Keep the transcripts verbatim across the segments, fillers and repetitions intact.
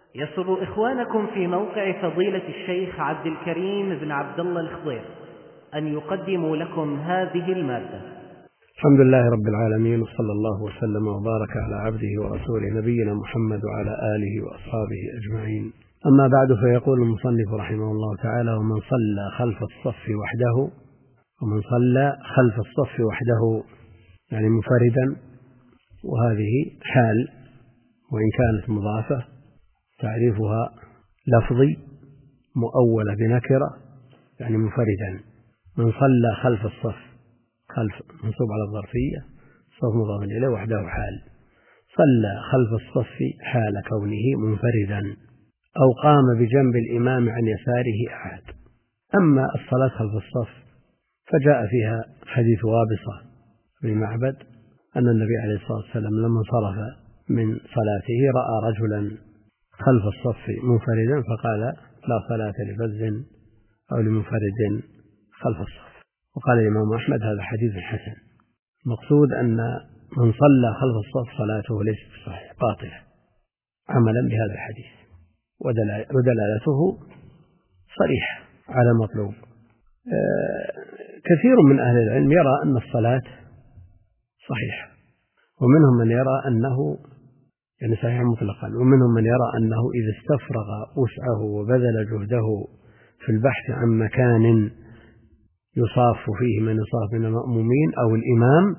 يسر إخوانكم في موقع فضيلة الشيخ عبد الكريم بن عبد الله الخضير أن يقدموا لكم هذه المادة. الحمد لله رب العالمين، وصلى الله وسلم وبارك على عبده ورسوله نبينا محمد وعلى آله وأصحابه أجمعين. أما بعد، فيقول المصنف رحمه الله تعالى: ومن صلى خلف الصف وحده ومن صلى خلف الصف وحده يعني منفردا، وهذه حال وإن كانت مضافة، تعريفها لفظي مؤولة بنكرة يعني منفردا. من صلى خلف الصف، خلف منصوب على الظرفية، صف مضاف إليه، وحده حال. صلى خلف الصف حال كونه منفردا، أو قام بجنب الإمام عن يساره أحد. أما الصلاة خلف الصف فجاء فيها حديث وابصة بن معبد أن النبي عليه الصلاة والسلام لما انصرف من صلاته رأى رجلا خلف الصف منفردا فقال: لا صلاة لفز أو لمنفرد خلف الصف. وقال الإمام أحمد: هذا حديث حسن. مقصود أن من صلى خلف الصف صلاته ليست صحيحة، باطلة، عملا بهذا الحديث، ودلالته صريحة على المطلوب. كثير من أهل العلم يرى أن الصلاة صحيحة، ومنهم من يرى أنه يعني صحيح مطلقا، ومنهم من يرى أنه إذا استفرغ وسعه وبذل جهده في البحث عن مكان يصاف فيه من يصاف من المأمومين أو الإمام،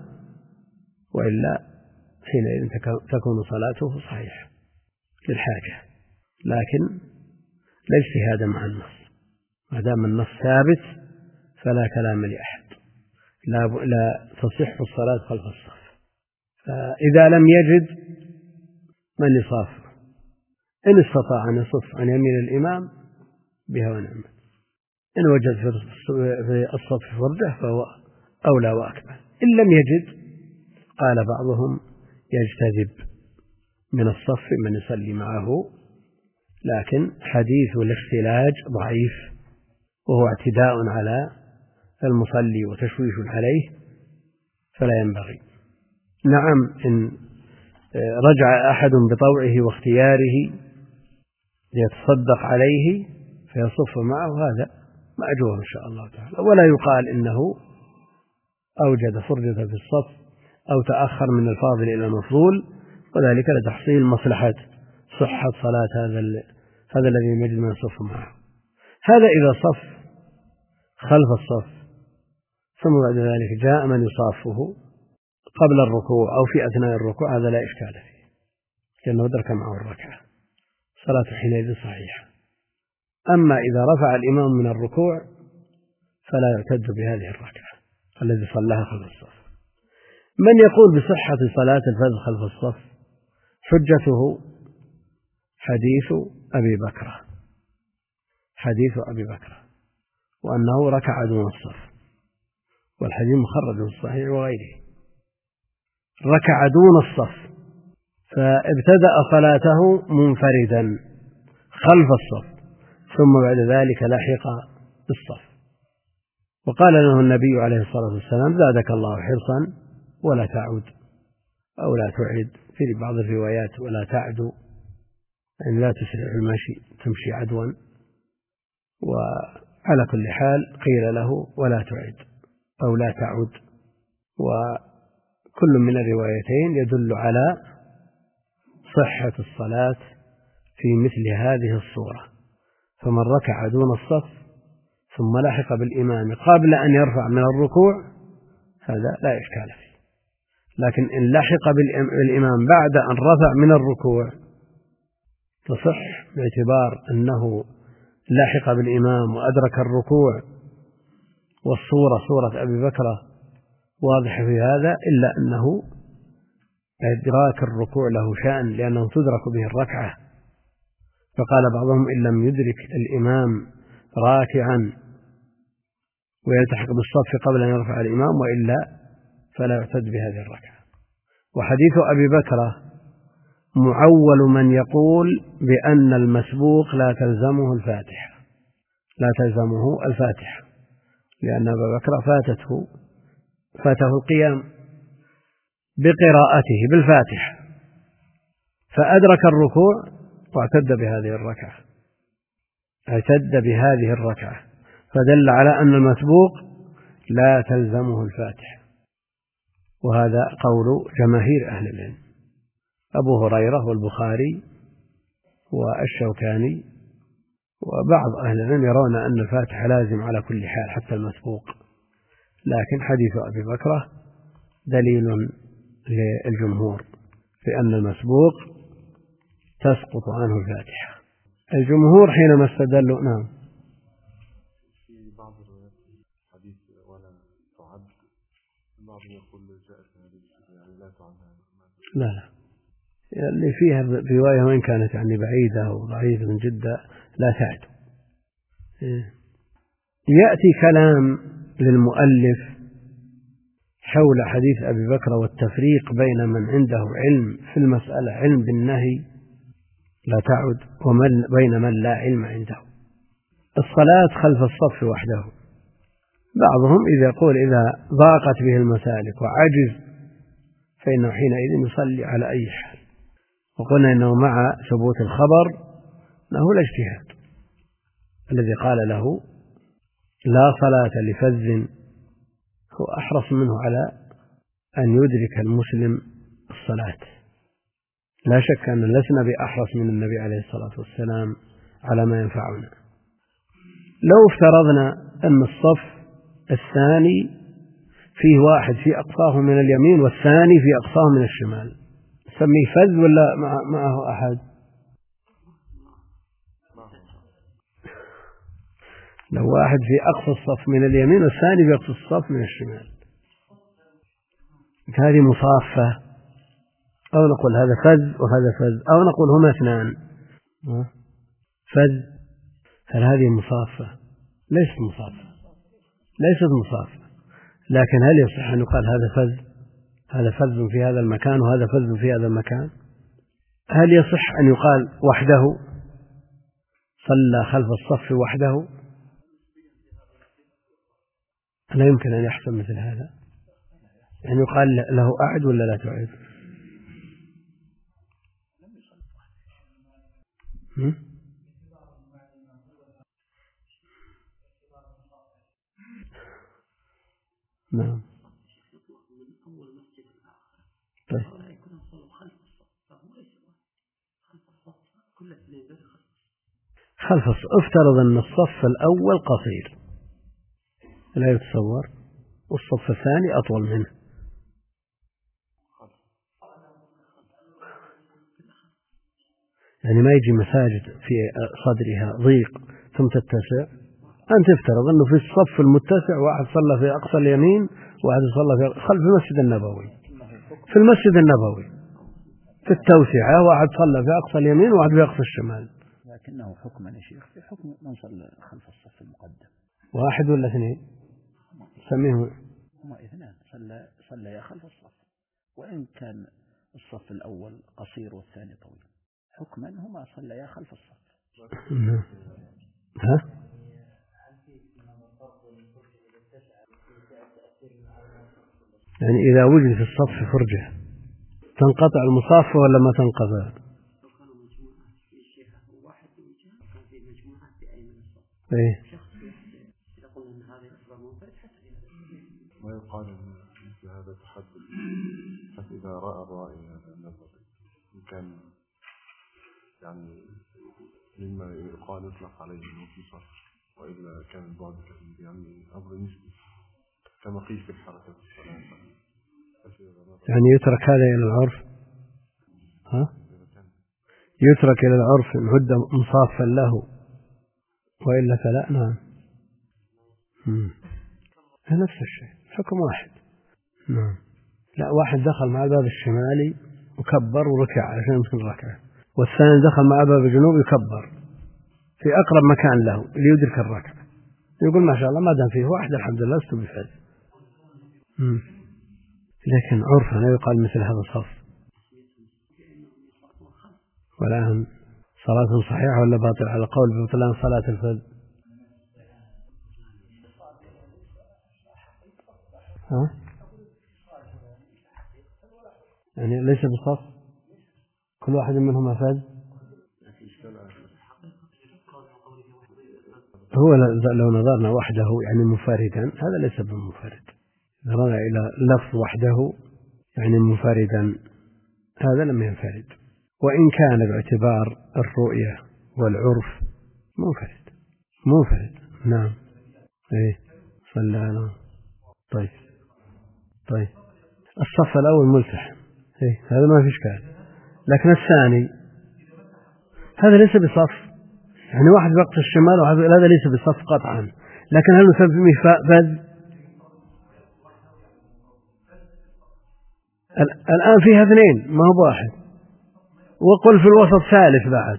وإلا حينئذ تكون صلاته صحيحة للحاجة، لكن لا اجتهاد مع النص. ما دام النص ثابت فلا كلام لأحد، لا, لا تصح الصلاة خلف الصف. فإذا لم يجد من يصافه، إن استطاع أن يصف عن يمين الإمام بها ونعمة، إن وجد في الصف فرجة فهو أولى وأكمل. إن لم يجد، قال بعضهم: يجتذب من الصف من يصلي معه، لكن حديث الاختلاج ضعيف، وهو اعتداء على المصلي وتشويش عليه، فلا ينبغي. نعم، إن رجع أحد بطوعه واختياره ليتصدق عليه فيصف معه، هذا مأجور إن شاء الله تعالى، ولا يقال إنه أوجد فرجة في الصف أو تأخر من الفاضل إلى المفضول، وذلك لتحصيل مصلحة صحة صلاة هذا هذا الذي يجد من يصف معه. هذا إذا صف خلف الصف ثم بعد ذلك جاء من يصافه قبل الركوع أو في أثناء الركوع، هذا لا إشكال فيه، لأنه أدرك معه الركعة، صلاة حينئذ صحيحة. أما إذا رفع الإمام من الركوع فلا يعتد بهذه الركعة الذي صلاها خلف الصف. من يقول بصحة صلاة الفذ خلف الصف حجته حديث أبي بكر، حديث أبي بكر وأنه ركع دون الصف، والحديث مخرج في الصحيح وغيره. ركع دون الصف فابتدأ صلاته منفردا خلف الصف، ثم بعد ذلك لحق بالصف، وقال له النبي عليه الصلاة والسلام: زادك الله حرصا ولا تعود، أو لا تعد في بعض الروايات ولا تعدو، يعني لا تسرع المشي، تمشي عدوا. وعلى كل حال قيل له ولا تعد أو لا تعود، وكل من الروايتين يدل على صحة الصلاة في مثل هذه الصورة. فمن ركع دون الصف ثم لحق بالإمام قبل أن يرفع من الركوع هذا لا إشكال فيه، لكن إن لحق بالإمام بعد أن رفع من الركوع تصح، باعتبار أنه لحق بالإمام وأدرك الركوع، والصورة صورة أبي بكر واضحة في هذا، إلا أنه إدراك الركوع له شأن، لأنه تدرك به الركعة. فقال بعضهم: إن لم يدرك الإمام راكعا ويلتحق بالصف قبل أن يرفع الإمام، وإلا فلا يعتد بهذه الركعة. وحديث أبي بكر معول من يقول بأن المسبوق لا تلزمه الفاتحة، لا تلزمه الفاتحة، لأن أبا بكر فاتته فاته القيام بقراءته بالفاتحة، فأدرك الركوع واعتد بهذه الركعة، اعتد بهذه الركعة، فدل على أن المسبوق لا تلزمه الفاتحة، وهذا قول جماهير أهل العلم، أبو هريرة والبخاري والشوكاني وبعض أهل العلم يرون أن الفاتحة لازم على كل حال حتى المسبوق، لكن حديث أبي بكرة دليل للجمهور في أن المسبوق تسقط عنه الفاتحة. الجمهور حينما استدلوا نعم في بعض الروايات حديث ولا تعد، بعض يقول جاءت يعني لا تعد. لا لا اللي فيها رواية وإن كانت يعني بعيدة وضعيفة من جدا لا تعد. يأتي كلام للمؤلف حول حديث أبي بكر والتفريق بين من عنده علم في المسألة علم بالنهي لا تعد ومن بين من لا علم عنده. الصلاة خلف الصف وحده، بعضهم إذا يقول إذا ضاقت به المسالك وعجز فإنه حينئذ يصلي على أي حال، وقلنا إنه مع ثبوت الخبر أنه لا اجتهاد، الذي قال له لا صلاة لفذ هو أحرص منه على أن يدرك المسلم الصلاة. لا شك أن لسنا بأحرص من النبي عليه الصلاة والسلام على ما ينفعنا. لو افترضنا أن الصف الثاني فيه واحد في أقصاه من اليمين والثاني في أقصاه من الشمال، سميه فذ ولا معه أحد؟ لو واحد في أقصى الصف من اليمين والثاني في أقصى الصف من الشمال، هذه مصافة، أو نقول هذا فذ وهذا فذ، أو نقول هما اثنان فذ. هل هذه مصافة؟ ليست مصافة، ليست مصافة، لكن هل يصح أن يقال هذا فذ، هذا فذ في هذا المكان وهذا فذ في هذا المكان؟ هل يصح أن يقال وحده صلى خلف الصف وحده؟ لا يمكن أن يحصل مثل هذا، يعني يقال له أعد ولا لا تعد؟ نعم. طيب. خلف الصف، افترض أن الصف الأول قصير لا يتصور والصف الثاني أطول منه، يعني ما يجي مساجد في صدرها ضيق ثم تتسع. أنت تفترض أنه في الصف المتسع واحد صلى في أقصى اليمين واحد صلى في خلف المسجد النبوي، في المسجد النبوي في التوسعة واحد صلى في أقصى اليمين وواحد في أقصى الشمال، لكنه حكما يا شيخ في حكم من صلى خلف الصف المقدم. واحد ولا اثنين؟ سميه هما اثنان صلى صلى خلف الصف، وإن كان الصف الأول قصير والثاني طويل حكما هما صليا خلف الصف. ها؟ يعني إذا وجد في الصف فرجة تنقطع المصافة ولا ما تنقطع؟ إيه؟ ما يقال مثل هذا تحدث حتى إذا رأى الرأي هذا النظر إن كان يعني مما يقال يطلق عليه الانتصار، وإلا كان البعد كثير يعني أمر نسبي كما قيل في الحركة الصلاة. يعني يترك هذا إلى العرف، ها؟ يترك إلى العرف إن هد مصافا له وإلا فلا. نعم. نفس الشيء حكم واحد. نعم. لا واحد دخل مع الباب الشمالي وكبر وركع عشان يمكن الركعة، والثاني دخل مع الباب الجنوب يكبر في أقرب مكان له ليدرك الركعة، يقول ما شاء الله ما دام فيه واحد الحمد لله لست بفعل. لكن عرفا لا يقال مثل هذا الصف. والآن صلاة صحيحة ولا باطل على قول ببطلان صلاة الفجر؟ ها؟ يعني ليس بصف كل واحد منهما فاز. هو لو نظرنا وحده يعني منفردا هذا ليس بمنفرد، نظرنا إلى لفظ وحده يعني منفردا هذا لم ينفرد، وإن كان باعتبار الرؤية والعرف منفرد منفرد. نعم. إيه صلى الله. طيب طيب الصف الأول ملتحم، إيه هذا ما في إشكال، لكن الثاني هذا ليس بصف، يعني واحد وقت الشمال وواحد هذا ليس بصف قطعا، لكن هل نسميه فذ؟ الآن فيها اثنين ما هو واحد، وقل في الوسط ثالث بعد.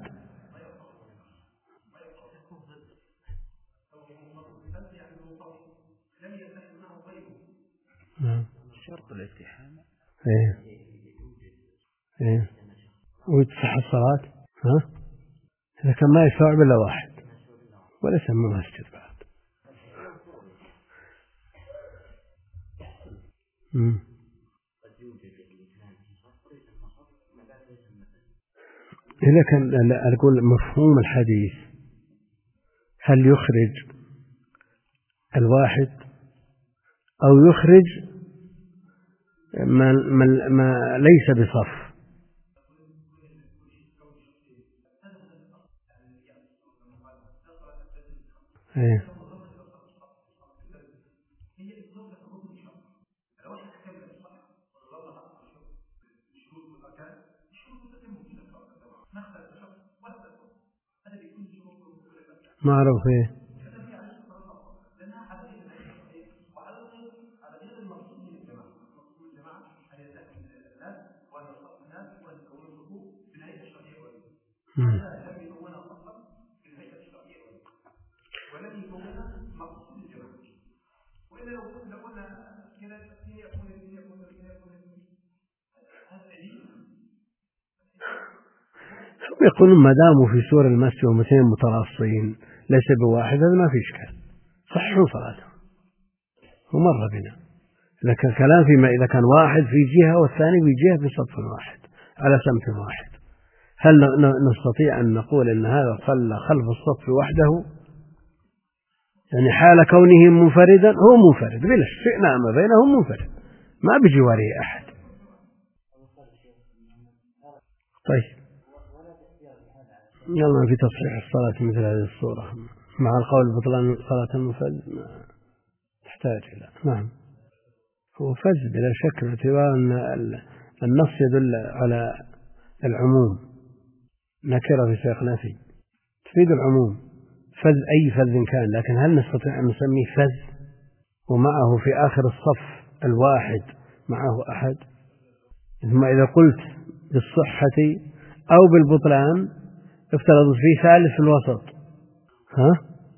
شرط الالتحام. ايه ايه وتصح الصلاة. ها إذا كان ما يستوعب إلا واحد وليس من مسجد بعد. مم. إذا كان أقول مفهوم الحديث هل يخرج الواحد أو يخرج ما, ما, ما ليس بصف؟ إيه. ما أعرف إيه. مم. يقولون ما داموا في سور المسجد ومثلين متراصين ليس بواحد هذا ما في إشكال، صحوا صلاتهم ومر بنا. لكن كلام فيما إذا كان واحد في جهة والثاني في جهة بصف واحد على سمت واحد، هل نستطيع أن نقول أن هذا صلى خلف الصف وحده؟ يعني حال كونه منفردا هو منفرد بلا استئناء ما بينهم منفرد ما بجواره أحد. طيب يلا في تصحيح الصلاة مثل هذه الصورة مع القول بطلان صلاة المنفرد تحتاج إلى. نعم هو فز بلا شك باعتبار أن النص يدل على العموم، نكرة في سياق نفي تفيد العموم، فز أي فز كان، لكن هل نستطيع أن نسميه فز ومعه في آخر الصف الواحد معه أحد؟ ثم إذا قلت بالصحة أو بالبطلان افترض فيه ثالث في الوسط. ها؟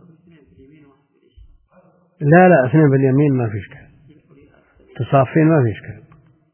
لا لا اثنين باليمين ما في إشكال، تصافين ما في إشكال.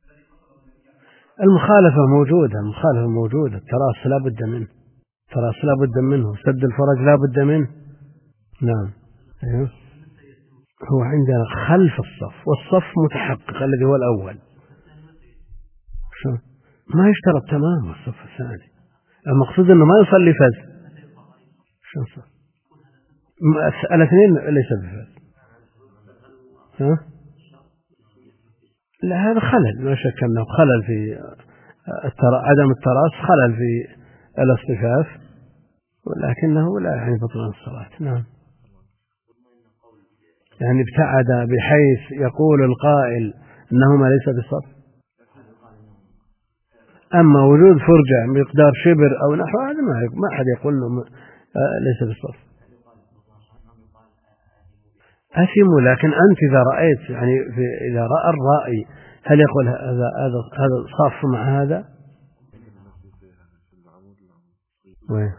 المخالفة موجودة، المخالفة موجودة، التراص لا بد منه، التراص لا بد منه، سد الفرج لا بد منه. نعم أيوه. هو عندنا خلف الصف والصف متحقق الذي هو الأول شو؟ ما يشترط تمام الصف الثاني، المقصود أنه ما يصلي فز. شو صف الاثنين ليس بفز. ها؟ لا هذا خلل لا شك أنه خلل في التر... عدم التراص خلل في الاصطفاف، ولكنه لا يعني بطلان الصلاة. نعم يعني ابتعد بحيث يقول القائل أنهما ليس بصف، أما وجود فرجة مقدار شبر أو نحو هذا ما أحد يقول أنه ليس بصف. أثم، لكن أنت إذا رأيت يعني في إذا رأى الرائي هل يقول هذا هذا هذا صف مع هذا؟ وين؟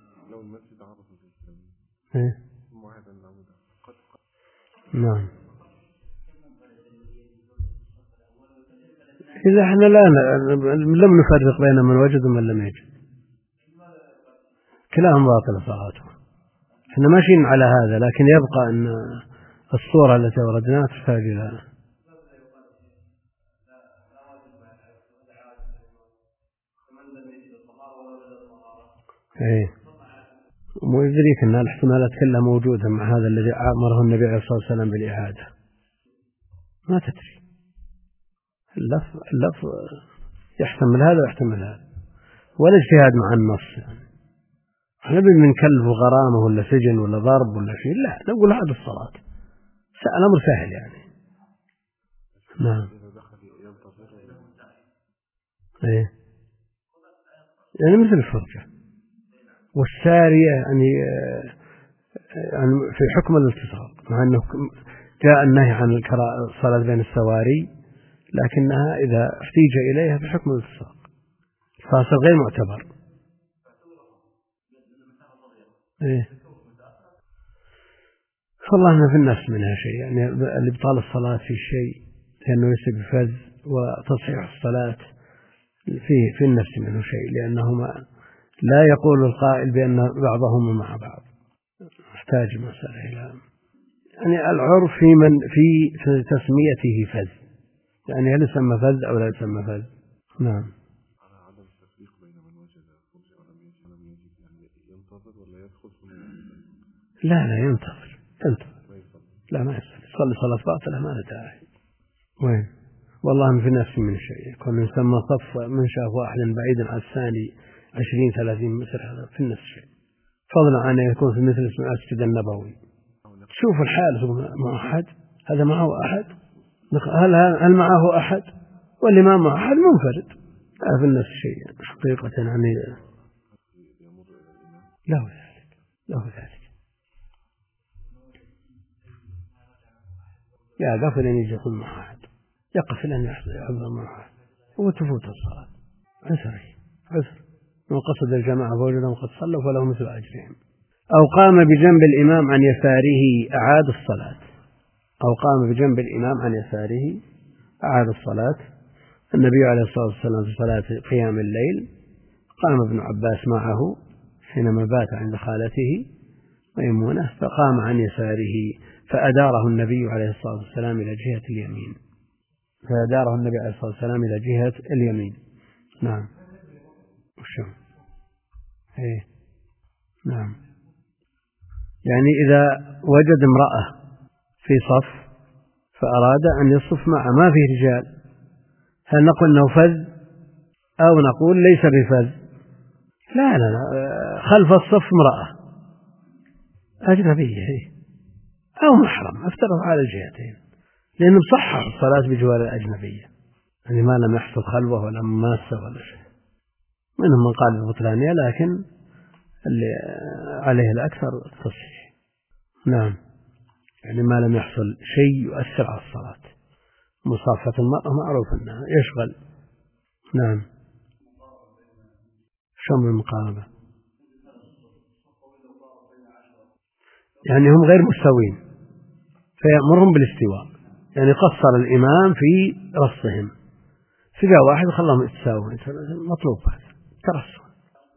إيه؟ نعم. إذا احنا لا لم نفرق بين من وجد ومن لم يجد كلاهم باطل صلاته، احنا ماشيين على هذا، لكن يبقى أن الصورة التي وردناها تحتاج إلى ايه ويدريك أن الاحتمالات كلها موجودة مع هذا الذي أمره النبي عليه الصلاة والسلام بالإعادة، ما تدري، اللفظ, اللفظ يحتمل هذا ويحتمل هذا، ولا اجتهاد مع النص. يعني احنا من كلب وغرامة ولا سجن ولا ضرب ولا شيء، لا نقول هذا الصلاة الأمر سهل يعني. نعم. ايه يعني مثل الفرجة والسارية، يعني يعني في حكم الالتصاق، مع أنه جاء النهي عن الصلاة بين السواري، لكنها إذا احتيج إليها في حكم الالتصاق فاصل غير معتبر. إيه والله ما في النفس منها شيء، يعني الإبطال الصلاة في شيء لأنه يسبب فز، وتصحيح الصلاة في في النفس منه شيء، لأنهما لا يقول القائل بأن بعضهما مع بعض، يحتاج مسألة إلى يعني العرف في من في تسميته فز، يعني هل يسمى فز أو لا يسمى فز. نعم. عدم التفريق بين من وجد فرجة ولم يجد ولم يجد، يعني ينتظر ولا يدخل ثم ينتظر؟ لا لا ينتظر ينتظر لا ما يصلي، يصلي صلاة باطلة ما له داعي. وين والله ما في نفسي من شيء، يكون يسمى صف من شاف واحد بعيدا عن الثاني عشرين ثلاثين متر، هذا في النفس شيء، فضلا عن أن يكون في مثل المسجد النبوي. شوف الحال مع أحد، هذا معه أحد، هل هل معه أحد واللي ما معه أحد منفرد، هذا في النفس شيء حقيقة. يعني له ذلك له ذلك يا قفل أن يجي يقول معه أحد، يقف لأن يحضر معه أحد وتفوت الصلاة. عسر عسر من قصد الجماعة فوجدهم قد صلوا فله مثل أجرهم. أو قام بجنب الإمام عن يساره أعاد الصلاة، أو قام بجنب الإمام عن يساره أعاد الصلاة. النبي عليه الصلاة والسلام في صلاة قيام الليل قام ابن عباس معه حينما بات عند خالته ميمونة، فقام عن يساره فأداره النبي عليه الصلاة والسلام إلى جهة اليمين، فأداره النبي عليه الصلاة والسلام إلى جهة اليمين. نعم. وشو إيه نعم. يعني إذا وجد امرأة في صف فأراد أن يصف معه ما فيه رجال، هل نقول أنه فز أو نقول ليس بفز؟ لا لا لا، خلف الصف امرأة أجنبية أو محرم، افترض على الجهتين، لأنه صحح الصلاة بجوار الأجنبية، يعني ما لم يحصل خلوة ولا مماسة ولا شيء. منهم من قال ببطلانية، لكن اللي عليه الأكثر التصحيح. نعم. يعني ما لم يحصل شيء يؤثر على الصلاة. مصافة المرأة معروف أنها يشغل. نعم. شمل المقاربة، يعني هم غير مستوين فيأمرهم بالاستواء، يعني قصر الإمام في رصهم، فجاء واحد خلاهم يتساوون، مطلوب هذا ترص.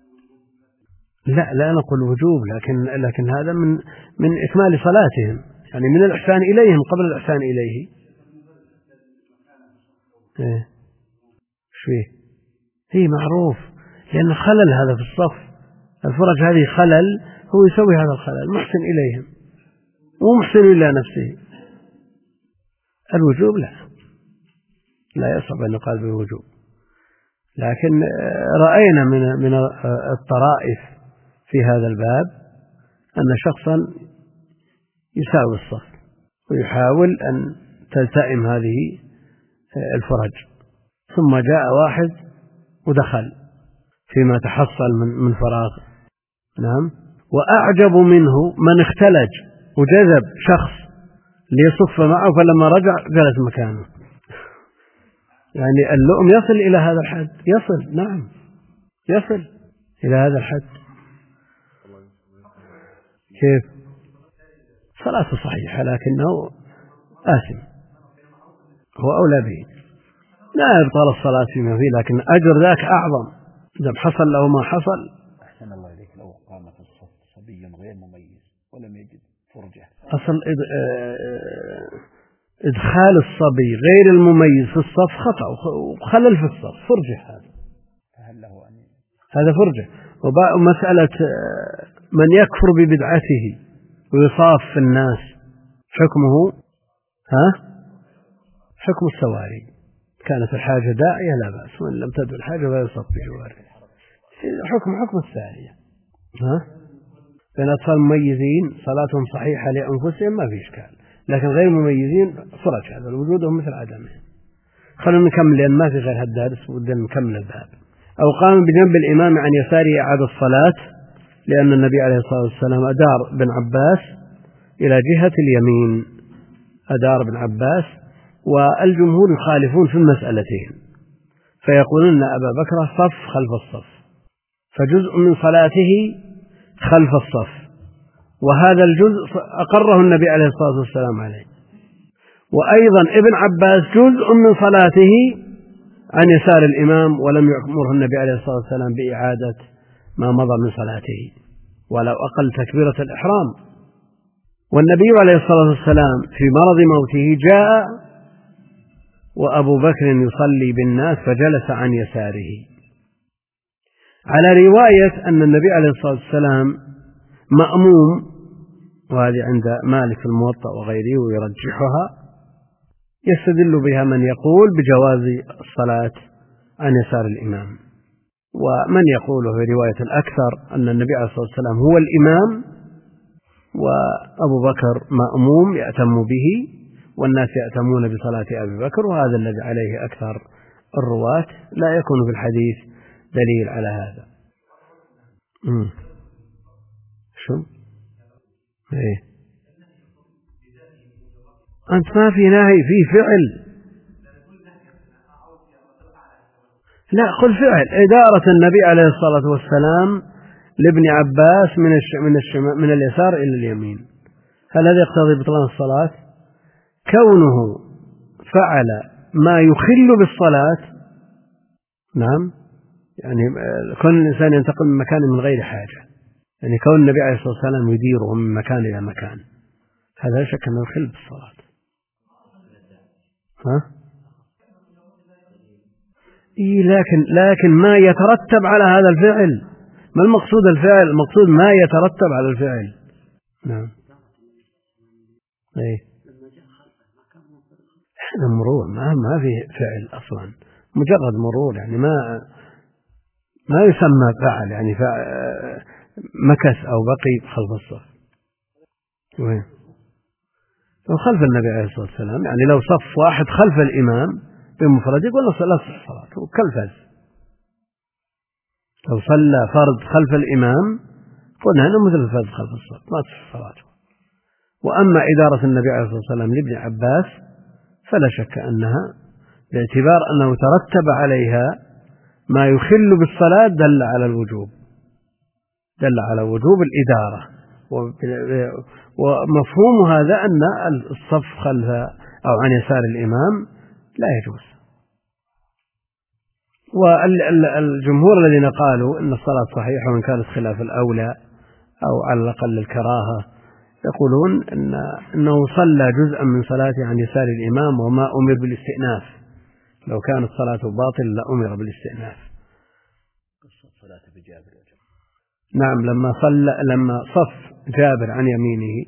لا لا نقول وجوب، لكن لكن هذا من من إكمال صلاتهم، يعني من الإحسان إليهم قبل الإحسان إليه. إيه شويه هي معروف، لأن خلل هذا في الصف، الفرج هذه خلل، هو يسوي هذا الخلل، محسن إليهم ومحسن إلى نفسه. الوجوب لا لا يصعب أن يقال بالوجوب، لكن رأينا من من الطرائف في هذا الباب أن شخصا يساوي الصف ويحاول أن تلتئم هذه الفرج، ثم جاء واحد ودخل فيما تحصل من من فراغ. نعم. وأعجب منه من اختلج وجذب شخص ليصف معه، فلما رجع جلس مكانه. يعني اللؤم يصل إلى هذا الحد، يصل. نعم يصل إلى هذا الحد. كيف؟ صلاته صحيحة لكنه آثم، هو أولى به، لا يبطل الصلاة فيما فيه، لكن أجر ذاك أعظم إذا حصل له ما حصل. أحسن الله إليك، لو قام في الصف صبي غير مميز ولم يجد فرجة. أصل إدخال الصبي غير المميز في الصف خطأ وخلل في الصف، فرجة هذا، فهل له أن هذا فرجة. ومسألة من يكفر ببدعته ويصاف في الناس حكمه ها حكم السواري، كانت الحاجة داعية لا بأس، وإن لم تدع الحاجة فلا يصف بجواره، حكم حكم الثانية. ها بين أطفال مميزين صلاتهم صحيحة لأنفسهم ما في إشكال، لكن غير مميزين فرج هذا وجودهم مثل عدمه. خلونا نكمل لأن ما في غير هالدرس ودنا نكمل الباب. أو قام بجنب الإمام عن يساره أعاد الصلاة، لأن النبي عليه الصلاة والسلام أدار بن عباس إلى جهة اليمين، أدار بن عباس، والجمهور يخالفون في المسألتين فيقولون أن أبا بكر صف خلف الصف، فجزء من صلاته خلف الصف، وهذا الجزء أقره النبي عليه الصلاة والسلام عليه. وأيضا ابن عباس جزء من صلاته عن يسار الإمام، ولم يأمره النبي عليه الصلاة والسلام بإعادة ما مضى من صلاته ولو أقل تكبيرة الإحرام. والنبي عليه الصلاة والسلام في مرض موته جاء وأبو بكر يصلي بالناس فجلس عن يساره، على رواية أن النبي عليه الصلاة والسلام مأموم، وهذه عند مالك الموطأ وغيره ويرجحها، يستدل بها من يقول بجواز الصلاة عن يسار الإمام، ومن يقوله في رواية الأكثر أن النبي عليه الصلاة والسلام هو الإمام وأبو بكر مأموم يأتم به والناس يأتمون بصلاة أبي بكر، وهذا الذي عليه أكثر الرواة، لا يكون في الحديث دليل على هذا. مم. شو؟ إيه؟ أنت ما في نهي، في فعل. لا قل فعل إدارة النبي عليه الصلاة والسلام لابن عباس من الش... من الشمال من اليسار إلى اليمين، هل هذا يقتضي بطلان الصلاة؟ كونه فعل ما يخل بالصلاة، نعم، يعني كون الإنسان ينتقل من مكان من غير حاجة، يعني كون النبي عليه الصلاة والسلام يديره من مكان إلى مكان، هذا لا شك أنه يخل بالصلاة. ها؟ إيه لكن لكن ما يترتب على هذا الفعل، ما المقصود الفعل؟ المقصود ما يترتب على الفعل. نعم. إيه. هذا مرور، ما ما في فعل أصلا، مجرد مرور، يعني ما ما يسمى فعل، يعني مكث أو بقي خلف الصف. وين؟ وخلف النبي عليه الصلاة والسلام، يعني لو صف واحد خلف الإمام بمفرده يقول له لا تصح صلاته كالفز. لو صلى فرض خلف الإمام قلنا أنه مثل الفز خلف الصف ما تصح صلاته. وأما إدارة النبي عليه الصلاة والسلام لابن عباس فلا شك أنها باعتبار أنه ترتب عليها ما يخل بالصلاة دل على الوجوب، دل على وجوب الإدارة. ومفهوم هذا أن الصف خلف أو عن يسار الإمام لا يجوز. والجمهور الذين قالوا أن الصلاة صحيحة وإن كانت خلاف الأولى أو على الأقل الكراهة، يقولون إن أنه صلى جزءا من صلاته عن يسار الإمام وما أمر بالاستئناف، لو كانت صلاته باطل لأمر بالاستئناف. قصة صلاة بجابر. نعم، لما صلى لما صف جابر عن يمينه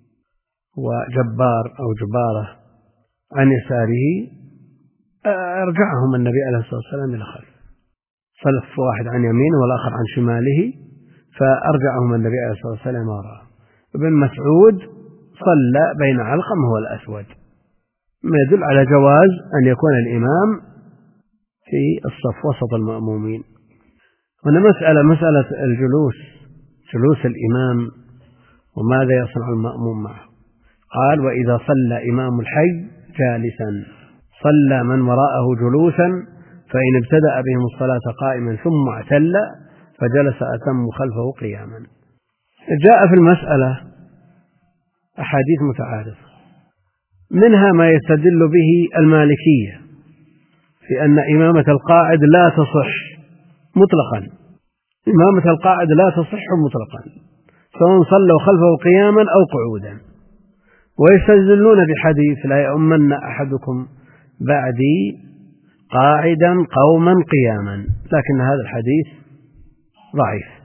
وجبار أو جبارة عن يساره أرجعهم النبي عليه الصلاة والسلام إلى خلف، صف واحد عن يمينه والآخر عن شماله فأرجعهم النبي عليه الصلاة والسلام وراءه. ابن مسعود صلى بين علقم هو الأسود، ما يدل على جواز أن يكون الإمام في الصف وسط المأمومين. هنا مسألة مسألة الجلوس، جلوس الإمام وماذا يصنع المأموم معه. قال وإذا صلى إمام الحي جالسا صلى من وراءه جلوسا، فإن ابتدأ بهم الصلاة قائما ثم اعتل فجلس أتم خلفه قياما. جاء في المسألة أحاديث متعارضة، منها ما يستدل به المالكية في أن إمامة القاعد لا تصح مطلقا، إمامة القاعد لا تصح مطلقا سواء صلوا خلفه قياما أو قعودا، ويستدلون بحديث لا يؤمن أحدكم بعدي قاعدا قوما قياما، لكن هذا الحديث ضعيف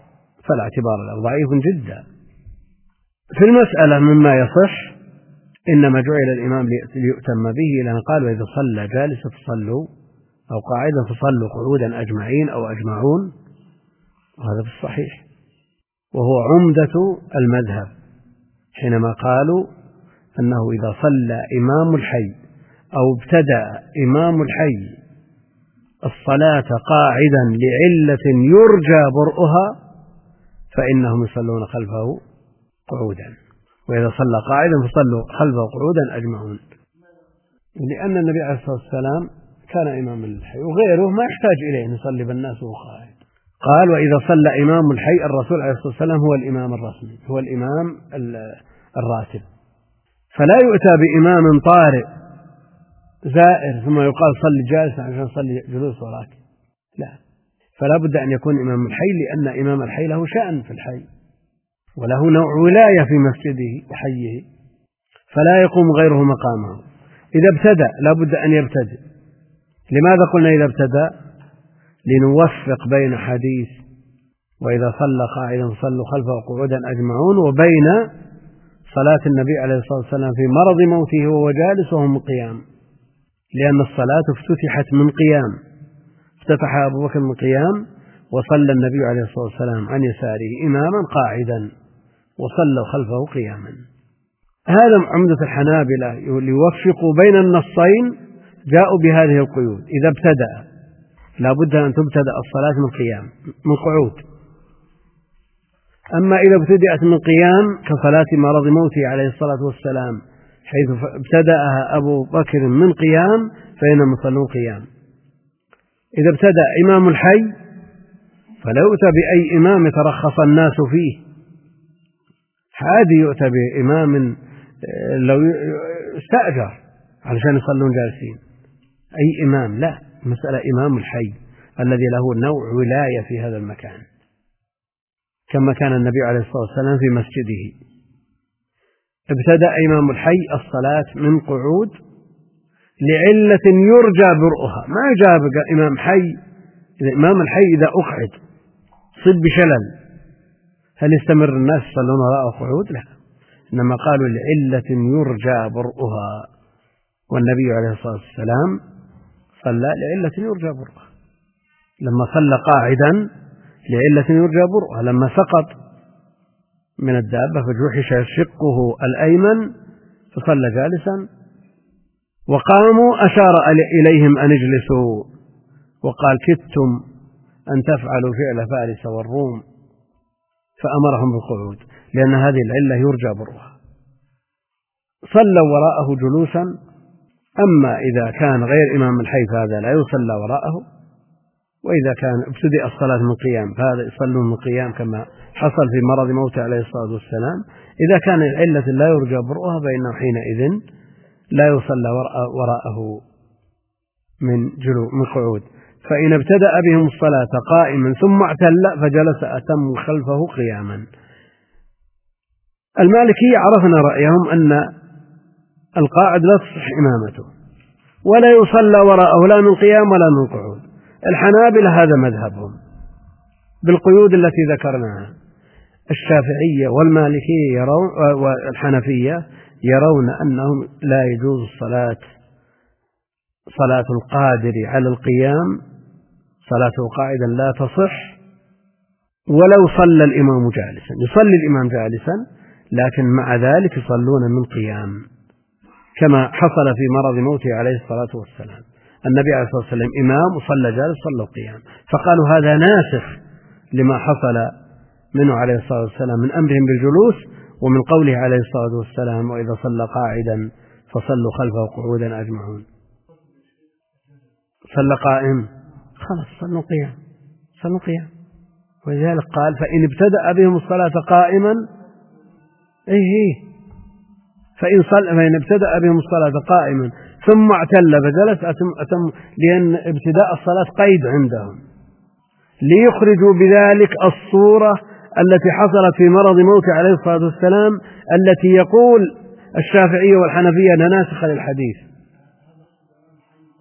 فلا اعتبار له، ضعيف جدا. في المسألة مما يصح إنما جعل الإمام ليؤتم به، لأن قال وإذا صلى جالسا فصلوا أو قاعدا فصلوا قعودا أجمعين أو أجمعون، وهذا في الصحيح، وهو عمدة المذهب حينما قالوا أنه إذا صلى إمام الحي أو ابتدأ إمام الحي الصلاة قاعدا لعلة يرجى برؤها فإنهم يصلون خلفه قعودا، وإذا صلى قاعدا فصلوا خلفه قعودا أجمعون، لأن النبي عليه الصلاة والسلام كان إمام الحي وغيره ما يحتاج إليه أن يصلي بالناس وهو قاعد. قال وإذا صلى إمام الحي، الرسول عليه الصلاة والسلام هو الإمام الرسمي، هو الإمام الراتب، فلا يؤتى بإمام طارئ زائر ثم يقال صلي جالسا عشان صلي جلوس وراك، لا، فلا بد أن يكون إمام الحي، لأن إمام الحي له شأن في الحي وله نوع ولاية في مسجده وحيه، فلا يقوم غيره مقامه. إذا ابتدأ لا بد أن يبتدئ. لماذا قلنا إذا ابتدأ؟ لنوفق بين حديث وإذا صلى قاعدا صلوا خلفه قعودا أجمعون وبين صلاة النبي عليه الصلاة والسلام في مرض موته وهو جالس وهو من قيام، لأن الصلاة افتتحت من قيام، افتتح أبو بكر من قيام وصلى النبي عليه الصلاة والسلام عن يساره إماما قاعدا وصلوا خلفه قياما. هذا عمدة الحنابلة ليوفقوا بين النصين، جاءوا بهذه القيود. إذا ابتدأ لا بد أن تبتدأ الصلاة من قيام من قعود، أما إذا ابتدأت من قيام كصلاة مرض موته عليه الصلاة والسلام حيث ابتدأها أبو بكر من قيام فإنهم يصلون قيام. إذا ابتدأ إمام الحي فلا يؤتى بأي إمام يترخص الناس فيه، هذه يؤتى بإمام لو استأجر علشان يصلون جالسين، أي إمام، لا، مسألة إمام الحي الذي له نوع ولاية في هذا المكان، كما كان النبي عليه الصلاة والسلام في مسجده. ابتدأ إمام الحي الصلاة من قعود لعلة يرجى برؤها، ما جاب إمام حي، إمام الحي إذا أقعد صد بشلل هل يستمر الناس يصلون وراءه قعود؟ لا، إنما قالوا لعلة يرجى برؤها، والنبي عليه الصلاة والسلام صلى لعلة يرجى برؤها، لما صلى قاعدا لعلة يرجى برؤها، لما سقط من الدابة فجوحش شقه الأيمن فصلى جالسا وقاموا أشار إليهم أن اجلسوا وقال كدتم أن تفعلوا فعل فارس والروم، فأمرهم بالقعود، لأن هذه العلة يرجى برها. صلوا وراءه جلوسا، أما إذا كان غير إمام الحي فهذا لا يصلى وراءه، وإذا كان ابتدأ الصلاة من قيام فهذا يصلون من قيام كما حصل في مرض موته عليه الصلاة والسلام. إذا كان العلة لا يرجى برؤها فإنه حينئذ لا يصلى وراءه من جلو من قعود. فإن ابتدأ بهم الصلاة قائما ثم اعتل فجلس أتم خلفه قياما. المالكية عرفنا رأيهم أن القاعد لا تصح إمامته ولا يصلى وراءه لا من قيام ولا من قعود. الحنابلة هذا مذهبهم بالقيود التي ذكرناها. الشافعية والمالكية يرون والحنفية يرون أنهم لا يجوز الصلاة صلاة القادر على القيام، صلاته قاعدا لا تصح ولو صلى الإمام جالسا. يصلي الإمام جالسا لكن مع ذلك يصلون من قيام، كما حصل في مرض موته عليه الصلاة والسلام. النبي عليه الصلاة والسلام إمام وصلى جالس صلوا قيام، فقالوا هذا ناسخ لما حصل منه عليه الصلاة والسلام من أمرهم بالجلوس، ومن قوله عليه الصلاة والسلام وإذا صلى قاعدا فصلوا خلفه قعودا أجمعون. صلى قائم خلاص صلوا قيام صلوا قيام. ولذلك قال فإن ابتدأ بهم الصلاة قائما إيه فإن, صل... فإن ابتدأ بهم الصلاة قائما ثم اعتل فجلس أتم... أتم... لأن ابتداء الصلاة قيد عندهم ليخرجوا بذلك الصورة التي حصلت في مرض موت عليه الصلاة والسلام التي يقول الشافعية والحنفية أنها ناسخة للحديث.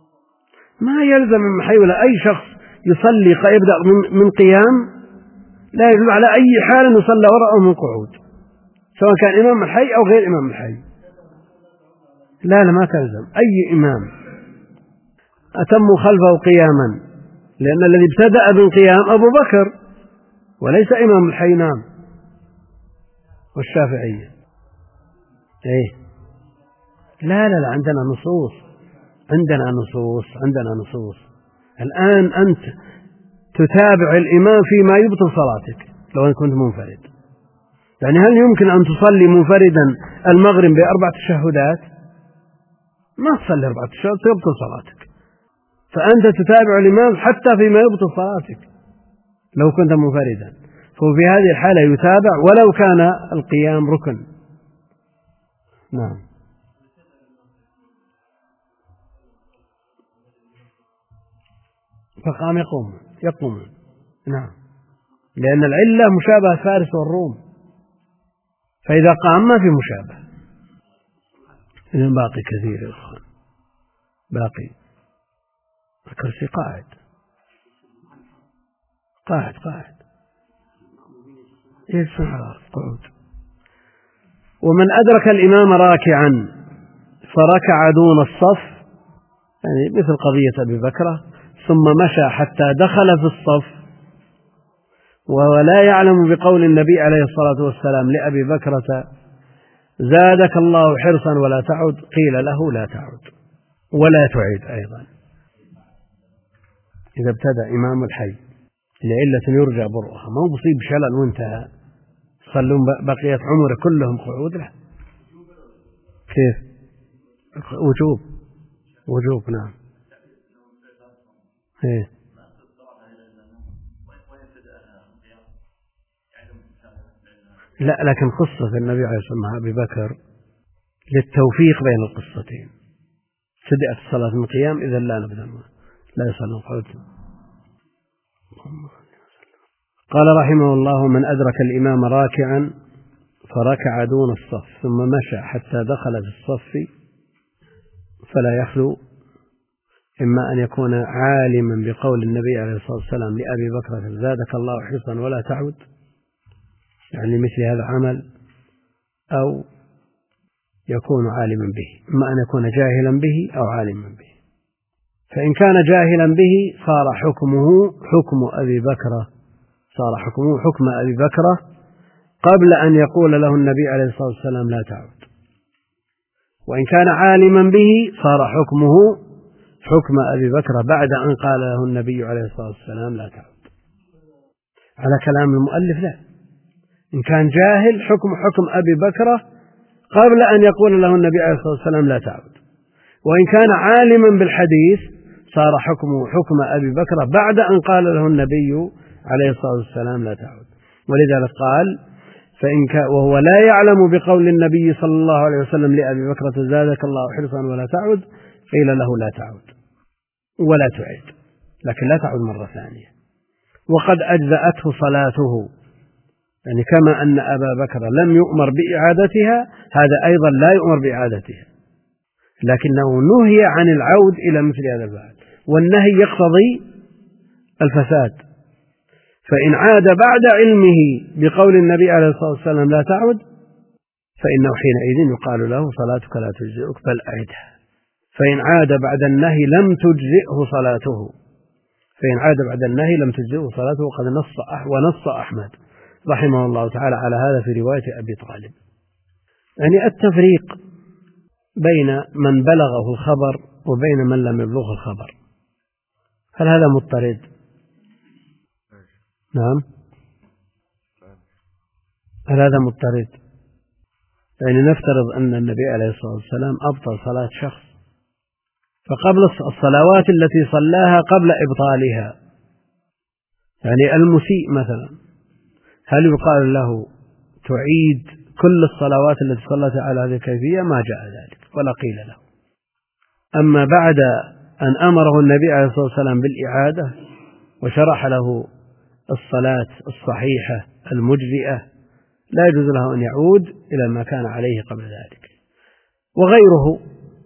ما يلزم من حي ولا أي شخص يصلي يبدأ من... من قيام لا يجوز على أي حال أن يصلى وراءه من قعود، سواء كان إمام الحي أو غير إمام الحي. لا لا ما تلزم أي إمام أتموا خلفه قياما، لأن الذي ابتدأ بالقيام أبو بكر وليس إمام الحي. نعم. والشافعية إيه لا لا لا عندنا نصوص، عندنا نصوص عندنا نصوص. الآن أنت تتابع الإمام فيما يبطل صلاتك لو أن كنت منفرد. يعني هل يمكن أن تصلي منفردا المغرب بأربع تشهدات؟ ما تصلي أربع تشهدات تبطل صلاتك. فأنت تتابع الإمام حتى فيما يبطل صلاتك لو كنت منفردا، ففي هذه الحالة يتابع ولو كان القيام ركن. نعم. فقام يقوم يقوم نعم، لأن العلة مشابهة فارس والروم، فإذا قام ما في مشابهة. إذن باقي كثير يا أخوان، باقي. الكرسي قاعد قاعد قاعد يجلس على قعود. ومن أدرك الإمام راكعا فركع دون الصف، يعني مثل قضية أبي بكرة، ثم مشى حتى دخل في الصف ولا يعلم بقول النبي عليه الصلاة والسلام لأبي بكرة زادك الله حرصا ولا تعد، قيل له لا تعد ولا تعيد أيضا. إذا ابتدأ إمام الحي لعلة يرجى برؤها، ما بصيب شلل وانتهى صلون بقية عمره كلهم قعود، له كيف وجوب وجوب. نعم. إيه. لا لكن قصة النبي عليه الصلاة والسلام مع أبي بكر للتوفيق بين القصتين. بدأت الصلاة من القيام إذا لا نبدأ لا يصلون قعود. قال رحمه الله: من أدرك الإمام راكعا فركع دون الصف ثم مشى حتى دخل في الصف فلا يخلو إما أن يكون عالما بقول النبي عليه الصلاة والسلام لأبي بكر زادك الله حرصا ولا تعد، يعني مثل هذا العمل، أو يكون عالما به، إما أن يكون جاهلا به أو عالما به. فإن كان جاهلا به صار حكمه حكم أبي بكر صار حكمه حكم أبي بكر قبل أن يقول له النبي عليه الصلاة والسلام لا تعد. وإن كان عالما به صار حكمه حكم أبي بكر بعد أن قال له النبي عليه الصلاة والسلام لا تعد. على كلام المؤلف لا، إن كان جاهل حكم حكم أبي بكر قبل أن يقول له النبي عليه الصلاة والسلام لا تعد، وإن كان عالما بالحديث صار حكمه حكم أبي بكر بعد أن قال له النبي عليه الصلاة والسلام لا تعد. ولذلك قال: فإن كان وهو لا يعلم بقول النبي صلى الله عليه وسلم لأبي بكر زادك الله حرصا ولا تعد، قيل له لا تعد ولا تعد، لكن لا تعد مرة ثانية. وقد أجزأته صلاته، يعني كما أن أبا بكر لم يؤمر بإعادتها هذا أيضا لا يؤمر بإعادتها، لكنه نهي عن العود إلى مثل هذا الفعل، والنهي يقتضي الفساد. فإن عاد بعد علمه بقول النبي عليه الصلاة والسلام لا تعد فإنه حينئذ يقال له صلاتك لا تجزئك بل أعدها. فإن عاد بعد النهي لم تجزئه صلاته فإن عاد بعد النهي لم تجزئه صلاته وقد نص ونص أحمد رحمه الله تعالى على هذا في رواية أبي طالب. يعني التفريق بين من بلغه الخبر وبين من لم يبلغه الخبر، هل هذا مضطرد؟ نعم. هل هذا مضطرد؟ يعني نفترض أن النبي عليه الصلاة والسلام أبطل صلاة شخص، فقبل الصلوات التي صلاها قبل إبطالها، يعني المسيء مثلا، هل يقال له تعيد كل الصلوات التي صلت على هذه الكيفية؟ ما جاء ذلك ولا قيل له. أما بعد أن أمره النبي عليه الصلاة والسلام بالإعادة وشرح له الصلاة الصحيحة المجزئة لا يجوز له أن يعود إلى ما كان عليه قبل ذلك. وغيره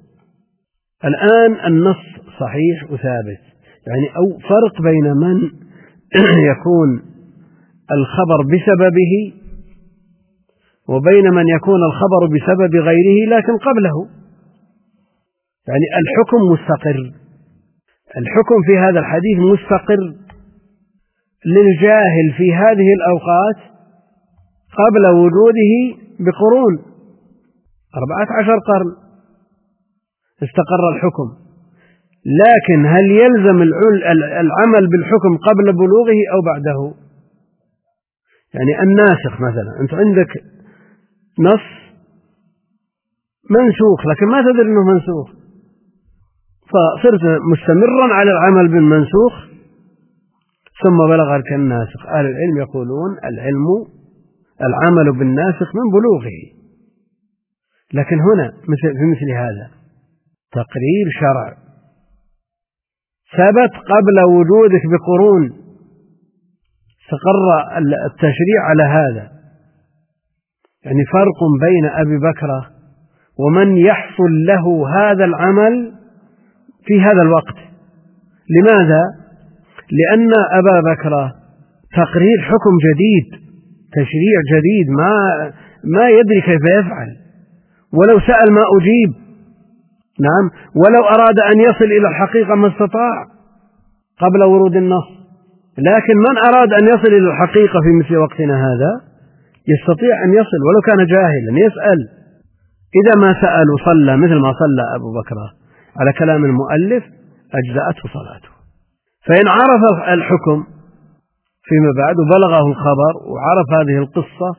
الآن النص صحيح وثابت، يعني أو فرق بين من يكون الخبر بسببه وبين من يكون الخبر بسبب غيره لكن قبله. يعني الحكم مستقر، الحكم في هذا الحديث مستقر للجاهل في هذه الأوقات قبل وجوده بقرون، أربعة عشر قرن استقر الحكم. لكن هل يلزم العمل بالحكم قبل بلوغه أو بعده؟ يعني الناسخ مثلا، أنت عندك نص منسوخ لكن ما تدري أنه منسوخ، فصرت مستمرا على العمل بالمنسوخ ثم بلغك الناسخ. أهل العلم يقولون العلم العمل بالناسخ من بلوغه. لكن هنا مثل في مثل هذا تقرير شرع ثبت قبل وجودك بقرون، استقر التشريع على هذا. يعني فرق بين أبي بكر ومن يحصل له هذا العمل في هذا الوقت. لماذا؟ لأن أبا بكر تقرير حكم جديد، تشريع جديد، ما ما يدري كيف يفعل، ولو سأل ما أجيب. نعم، ولو أراد أن يصل إلى الحقيقة ما استطاع قبل ورود النص. لكن من أراد أن يصل إلى الحقيقة في مثل وقتنا هذا يستطيع أن يصل ولو كان جاهلا، يسأل. إذا ما سأل وصلى مثل ما صلى أبو بكر على كلام المؤلف أجزأته صلاته. فإن عرف الحكم فيما بعد وبلغه الخبر وعرف هذه القصة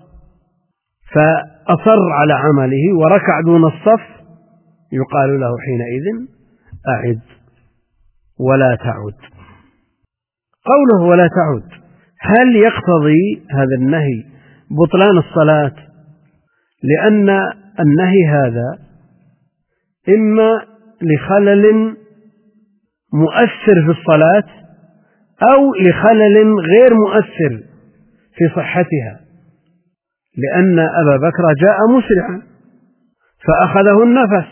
فأصر على عمله وركع دون الصف، يقال له حينئذ أعد ولا تعد. قوله ولا تعد هل يقتضي هذا النهي بطلان الصلاة؟ لأن النهي هذا إما لخلل مؤثر في الصلاة أو لخلل غير مؤثر في صحتها، لأن أبا بكر جاء مسرعا فأخذه النفس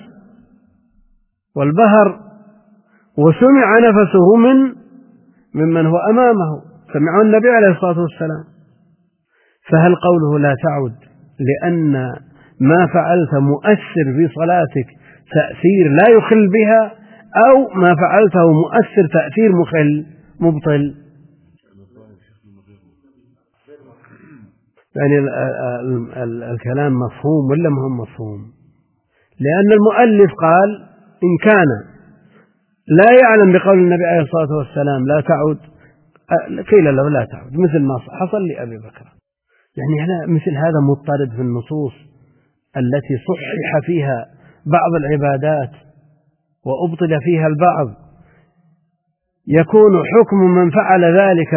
والبهر وسمع نفسه من ممن هو أمامه، سمعه النبي عليه الصلاة والسلام. فهل قوله لا تعد لأن ما فعلت مؤثر في صلاتك تأثير لا يخل بها، أو ما فعلته مؤثر تأثير مخل مبطل؟ يعني ال ال ال الكلام مفهوم ولا ما هو مفهوم؟ لأن المؤلف قال إن كان لا يعلم بقول النبي عليه الصلاة والسلام لا تعد، قيل له لا تعد مثل ما حصل لأبي بكر. يعني هنا مثل هذا مضطرد في النصوص التي صحح فيها بعض العبادات وأبطل فيها البعض، يكون حكم من فعل ذلك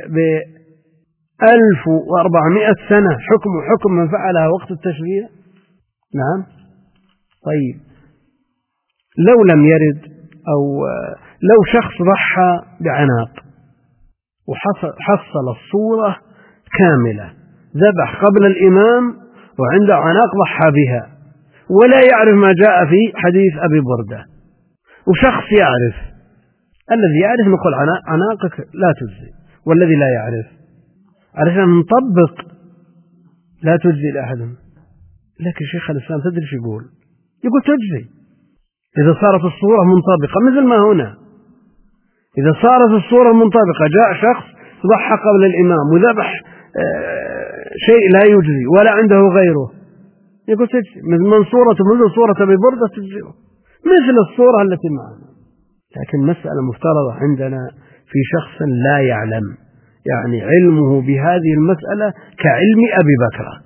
بألف وأربعمائة سنة حكم حكم من فعلها وقت التشريع. نعم. طيب لو لم يرد، أو لو شخص ضحى بعناق وحصل الصورة كاملة، ذبح قبل الإمام وعنده عناق ضحى بها ولا يعرف ما جاء في حديث أبي بردة، وشخص يعرف، الذي يعرف نقول عناقك لا تجزي، والذي لا يعرف علشان نطبق لا تجزي لأحد. لكن شيخ الإسلام تدري شو يقول؟ يقول تجزي إذا صارت الصورة منطبقة، مثل ما هنا إذا صارت الصورة منطبقة، جاء شخص ضحى قبل الإمام وذبح شيء لا يجزي ولا عنده غيره، يقول تجزي من صورة مثل صورة أبي بردة تجزي مثل الصورة التي معنا. لكن مسألة مفترضة عندنا في شخص لا يعلم، يعني علمه بهذه المسألة كعلم أبي بكر،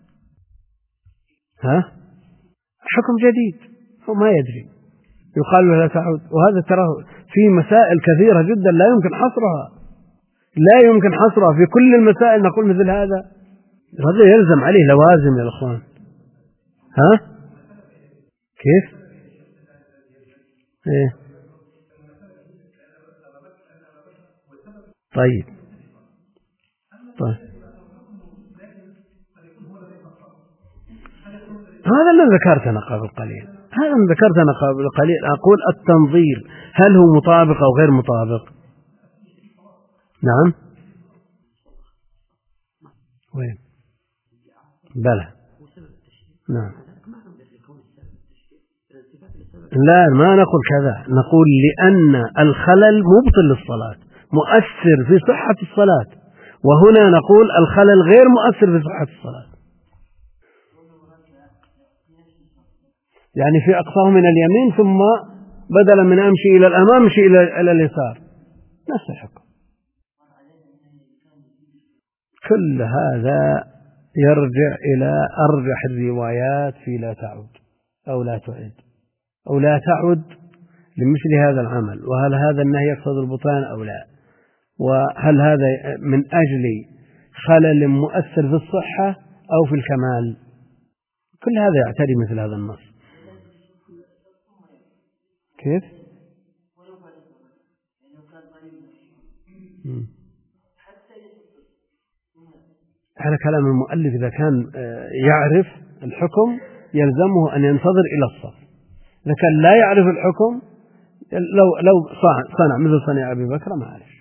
ها حكم جديد هو ما يدري، يقال له لا تعود. وهذا تراه في مسائل كثيرة جدا لا يمكن حصرها، لا يمكن حصرها في كل المسائل نقول مثل هذا. هذا يلزم عليه لوازم يا الأخوان. ها كيف؟ ايه طيب طيب هذا اللي ذكرتنا قبل قليل، هذا اللي ذكرتنا قبل قليل. أقول التنظير هل هو مطابق أو غير مطابق؟ نعم وين؟ بلى نعم. لا ما نقول كذا، نقول لأن الخلل مبطل للصلاة، مؤثر في صحة الصلاة، وهنا نقول الخلل غير مؤثر في صحة الصلاة. يعني في أقصاه من اليمين ثم بدلا من أمشي إلى الأمام أمشي إلى اليسار، نفس الحكم. كل هذا يرجع إلى أرجح الروايات في لا تعود أو لا تعد أو لا تعد لمثل هذا العمل، وهل هذا النهي يقصد البطلان أو لا، وهل هذا من أجل خلل مؤثر في الصحة أو في الكمال. كل هذا يعتري مثل هذا النص. كيف؟ على كلام المؤلف إذا كان يعرف الحكم يلزمه أن ينتظر إلى الصف، إذا كان لا يعرف الحكم لو لو صنع مثل صنع أبي بكر ما عرف.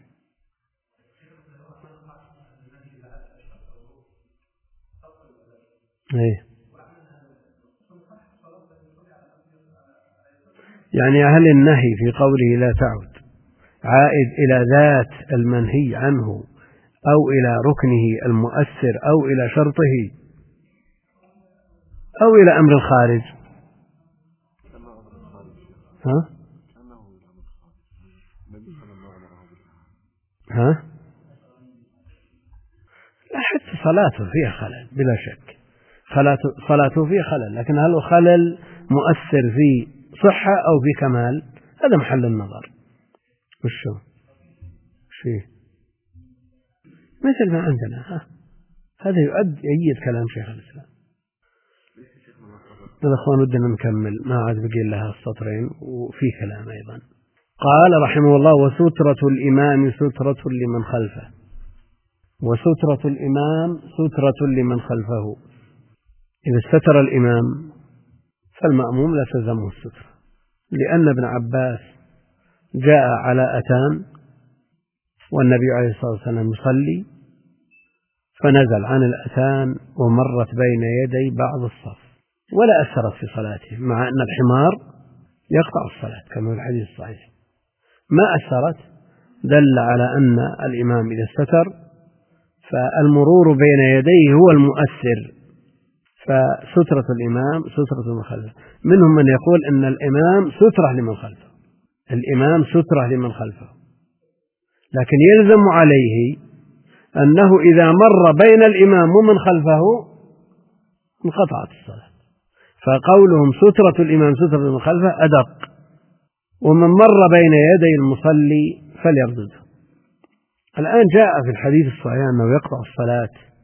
إيه يعني هل النهي في قوله لا تعد عائد إلى ذات المنهي عنه أو إلى ركنه المؤثر أو إلى شرطه أو إلى أمر الخارج؟ ها؟ ها؟ لا، حتى صلاته فيها خلل بلا شك، صلاته فيها خلل، لكن هل هو خلل مؤثر في صحة أو في كمال؟ هذا محل النظر. وشو؟ شيء مثل ما عندنا. ها؟ هذا يؤد يأيد كلام شيخ الإسلام. الأخوان ودنا نكمل، ما عاد بقي لها السطرين وفي كلام أيضا. قال رحمه الله: وسترة الإمام سترة لمن خلفه. وسترة الإمام سترة لمن خلفه. إذا استتر الإمام فالمأموم لا تلزمه السترة، لأن ابن عباس جاء على أتان والنبي عليه الصلاة والسلام يصلي، فنزل عن الأتان ومرت بين يدي بعض الصف ولا أثرت في صلاته، مع أن الحمار يقطع الصلاة كما في الحديث الصحيح. ما أثرت دل على أن الإمام إذا استتر فالمرور بين يديه هو المؤثر، فسترة الإمام سترة من خلفه. منهم من يقول أن الإمام سترة لمن خلفه، الإمام سترة لمن خلفه، لكن يلزم عليه أنه إذا مر بين الإمام ومن خلفه انقطعت الصلاة، فقولهم سترة الإمام سترة لمن خلفه أدق. ومن مر بين يدي المصلي فليردده. الآن جاء في الحديث الصحيح أنه يقطع الصلاة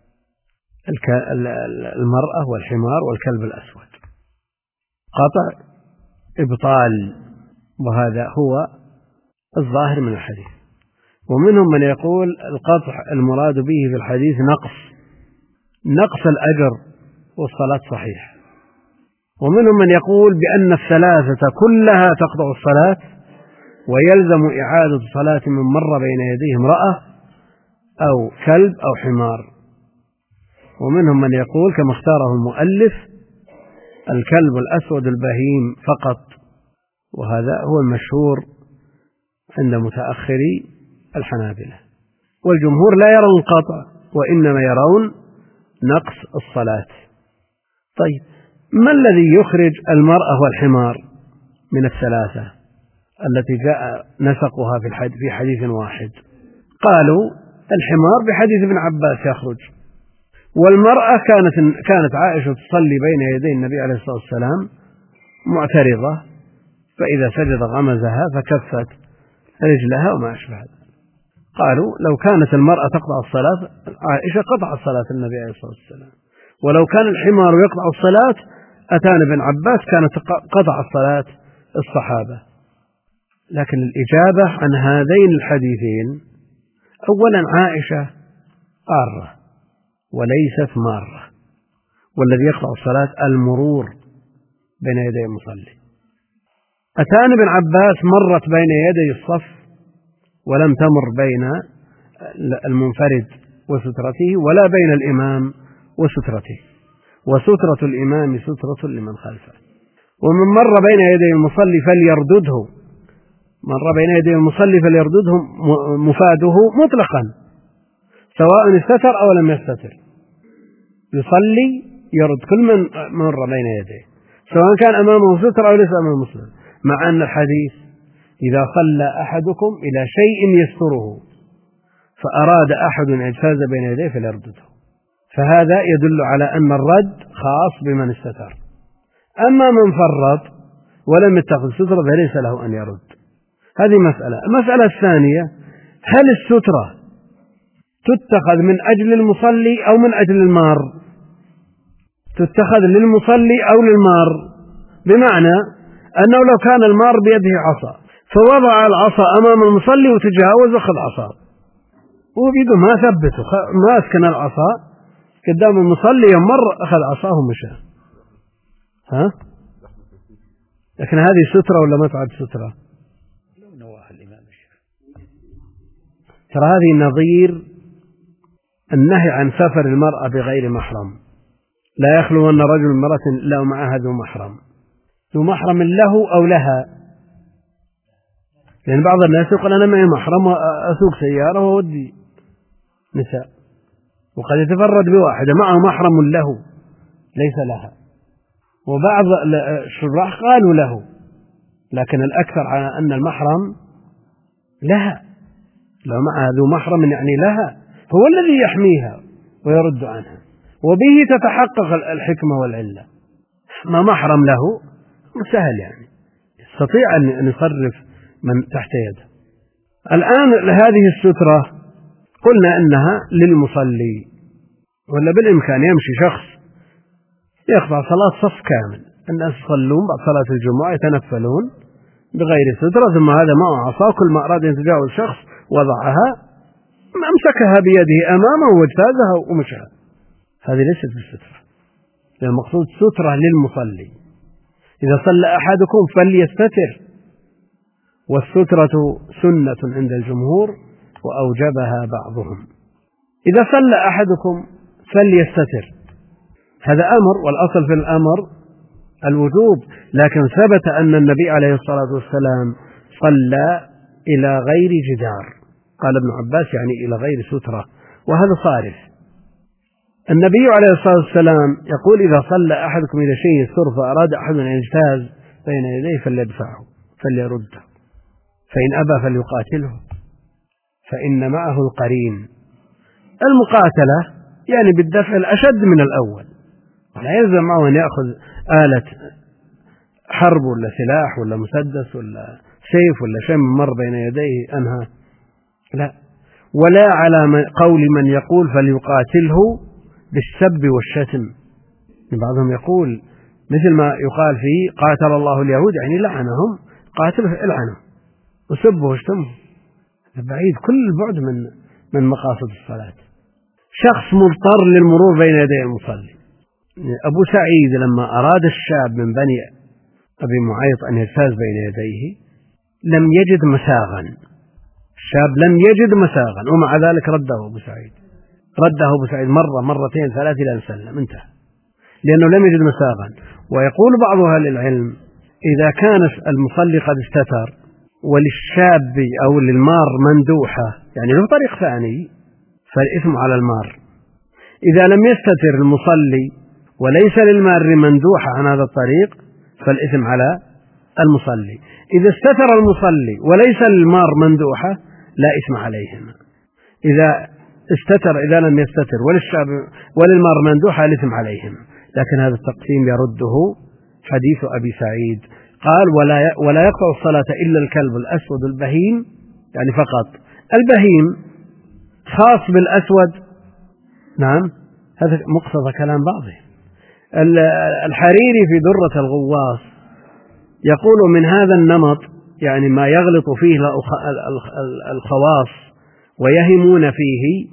المرأة والحمار والكلب الأسود، قطع إبطال، وهذا هو الظاهر من الحديث. ومنهم من يقول القطع المراد به في الحديث نقص نقص الأجر والصلاة صحيح. ومنهم من يقول بأن الثلاثة كلها تقطع الصلاة ويلزم إعادة صلاة من مر بين يديه امرأة أو كلب أو حمار. ومنهم من يقول كما اختاره المؤلف الكلب الأسود البهيم فقط، وهذا هو المشهور عند متأخري الحنابلة. والجمهور لا يرون القطع وإنما يرون نقص الصلاة. طيب، ما الذي يخرج المرأة والحمار من الثلاثة التي جاء نسقها في حديث واحد؟ قالوا الحمار بحديث ابن عباس يخرج، والمرأة كانت كانت عائشة تصلي بين يدي النبي عليه الصلاة والسلام معترضة، فإذا سجد غمزها فكفت رجلها وما أشبه ذلك. قالوا لو كانت المرأة تقطع الصلاة عائشة قطعت صلاة النبي عليه الصلاة والسلام، ولو كان الحمار يقطع الصلاة أتانا ابن عباس كانت قطع الصلاة الصحابة. لكن الإجابة عن هذين الحديثين: أولا عائشة قارة وليست مارة، والذي يقطع الصلاة المرور بين يدي المصلي. أتان ابن عباس مرت بين يدي الصف ولم تمر بين المنفرد وسترته ولا بين الإمام وسترته، وسترة الإمام سترة لمن خلفه. ومن مر بين يدي المصلي فليردده، مر بين يدي المصلي فليردده مفاده مطلقا سواء استتر أو لم يستتر، يصلي يرد كل من مر بين يديه سواء كان أمامه ستر أو ليس أمامه ستر، مع أن الحديث إذا صلى أحدكم إلى شيء يستره فأراد أحد اجتاز بين يديه فليردده، فهذا يدل على أن الرد خاص بمن استتر. أما من فرط ولم يتخذ سترة فليس له أن يرد. هذه مسألة. المسألة الثانية: هل السترة تتخذ من أجل المصلي أو من أجل المار؟ تتخذ للمصلي أو للمار، بمعنى أنه لو كان المار بيده عصا فوضع العصا أمام المصلي وتجاوز أخذ عصا وبيده ما ثبته، ما أسكن العصا قدام المصلي، يمر أخذ عصاه ومشى. ها؟ لكن هذه سترة ولا ما تعد سترة؟ ترى هذه نظير النهي عن سفر المرأة بغير محرم. لا يخلو أن رجل امرأة له معها ذو محرم، ذو محرم له أو لها، لأن بعض الناس يقول أنا معي محرم وأسوق سيارة وودي نساء، وقد يتفرد بواحدة معه محرم له ليس لها، وبعض الشراح قالوا له، لكن الأكثر على أن المحرم لها، لو معها ذو محرم يعني لها، هو الذي يحميها ويرد عنها، وبه تتحقق الحكمة والعلة. ما محرم له سهل، يعني يستطيع أن يصرف من تحت يده. الآن هذه السترة قلنا أنها للمصلي، ولا بالإمكان يمشي شخص يقطع صلاة صف كامل، الناس يصلون بعد صلاة الجمعة يتنفلون بغير سترة، ثم هذا معه عصا كل ما أراد أن يتجاوز شخص وضعها أمسكها بيده أمامه واجتازها ومشاها. هذه ليست بالسترة، لأن المقصود سترة للمصلي. إذا صلى أحدكم فليستتر، والسترة سنة عند الجمهور وأوجبها بعضهم. إذا صلى أحدكم فليستتر، هذا أمر، والأصل في الأمر الوجوب، لكن ثبت أن النبي عليه الصلاة والسلام صلى إلى غير جدار، قال ابن عباس يعني إلى غير سترة، وهذا صارف. النبي عليه الصلاة والسلام يقول: إذا صلى أحدكم إلى شيء يستر فأراد أحد أن يجتاز بين يديه فليدفعه فليرده، فإن أبى فليقاتله فإن معه القرين. المقاتلة يعني بالدفع الأشد من الأول، لا يلزم معه أن يأخذ آلة حرب ولا سلاح ولا مسدس ولا سيف ولا شيء مر بين يديه أنهى، لا. ولا على قول من يقول فليقاتله بالسب والشتم، بعضهم يقول مثل ما يقال فيه قاتل الله اليهود، يعني لعنهم، قاتله العنه وسبه واشتمه، بعيد كل البعد من من مقاصد الصلاة. شخص مضطر للمرور بين يدي المصلي. أبو سعيد لما أراد الشاب من بني أبي معيط أن يجتاز بين يديه لم يجد مساغا، الشاب لم يجد مساغا، ومع ذلك رده أبو سعيد، رده أبو سعيد مرة مرتين ثلاثة إلى أن سلم، انتهى، لأنه لم يجد مساغا. ويقول بعض أهل العلم: إذا كان المصلي قد استتر وللشاب أو للمار مندوحة، يعني له طريق ثاني، فالإثم على المار. إذا لم يستتر المصلي وليس للمار مندوحة عن هذا الطريق فالإثم على المصلي. إذا استتر المصلي وليس للمار مندوحة لا إثم عليهما. إذا استتر إذا لم يستتر وللشاب وللمار مندوحة الإثم عليهما، لكن هذا التقسيم يرده حديث أبي سعيد، قال: ولا ولا يقطع الصلاة إلا الكلب الأسود البهيم، يعني فقط البهيم خاص بالأسود. نعم، هذا مقتضى كلام بعضهم. الحريري في درة الغواص يقول: من هذا النمط، يعني ما يغلط فيه الخواص ويهمون فيه،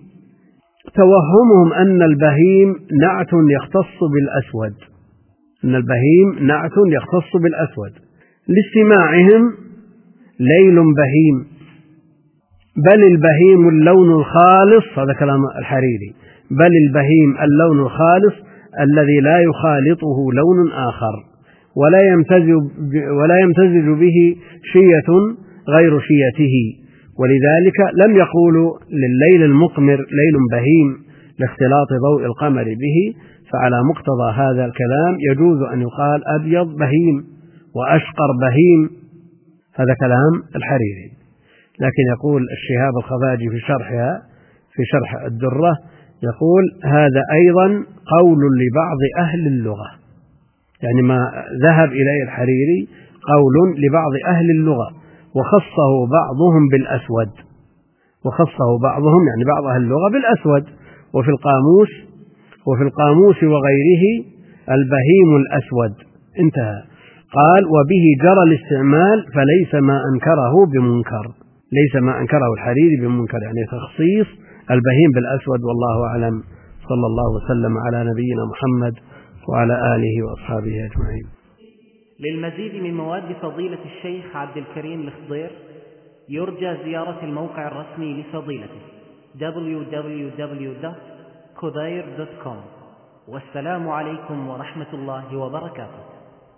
توهمهم أن البهيم نعت يختص بالأسود، أن البهيم نعت يختص بالأسود لاستماعهم ليل بهيم، بل البهيم اللون الخالص، هذا كلام الحريري، بل البهيم اللون الخالص الذي لا يخالطه لون آخر ولا يمتزج ولا يمتزج به شية غير شيته، ولذلك لم يقولوا للليل المقمر ليل بهيم لاختلاط ضوء القمر به، فعلى مقتضى هذا الكلام يجوز أن يقال أبيض بهيم وأشقر بهيم، هذا كلام الحريري. لكن يقول الشهاب الخفاجي في شرحها في شرح الدرة، يقول هذا أيضا قول لبعض أهل اللغة، يعني ما ذهب إليه الحريري قول لبعض أهل اللغة، وخصه بعضهم بالأسود، وخصه بعضهم يعني بعض أهل اللغة بالأسود، وفي القاموس وفي القاموس وغيره البهيم الأسود، انتهى. قال وبه جرى الاستعمال فليس ما أنكره بمنكر، ليس ما أنكره الحريري بمنكر، يعني تخصيص البهيم بالأسود. والله أعلم، صلى الله وسلم على نبينا محمد وعلى آله وأصحابه أجمعين. للمزيد من مواد فضيلة الشيخ عبد الكريم الخضير يرجى زيارة الموقع الرسمي لفضيلته دبليو دبليو دبليو دوت خضير دوت كوم. والسلام عليكم ورحمة الله وبركاته.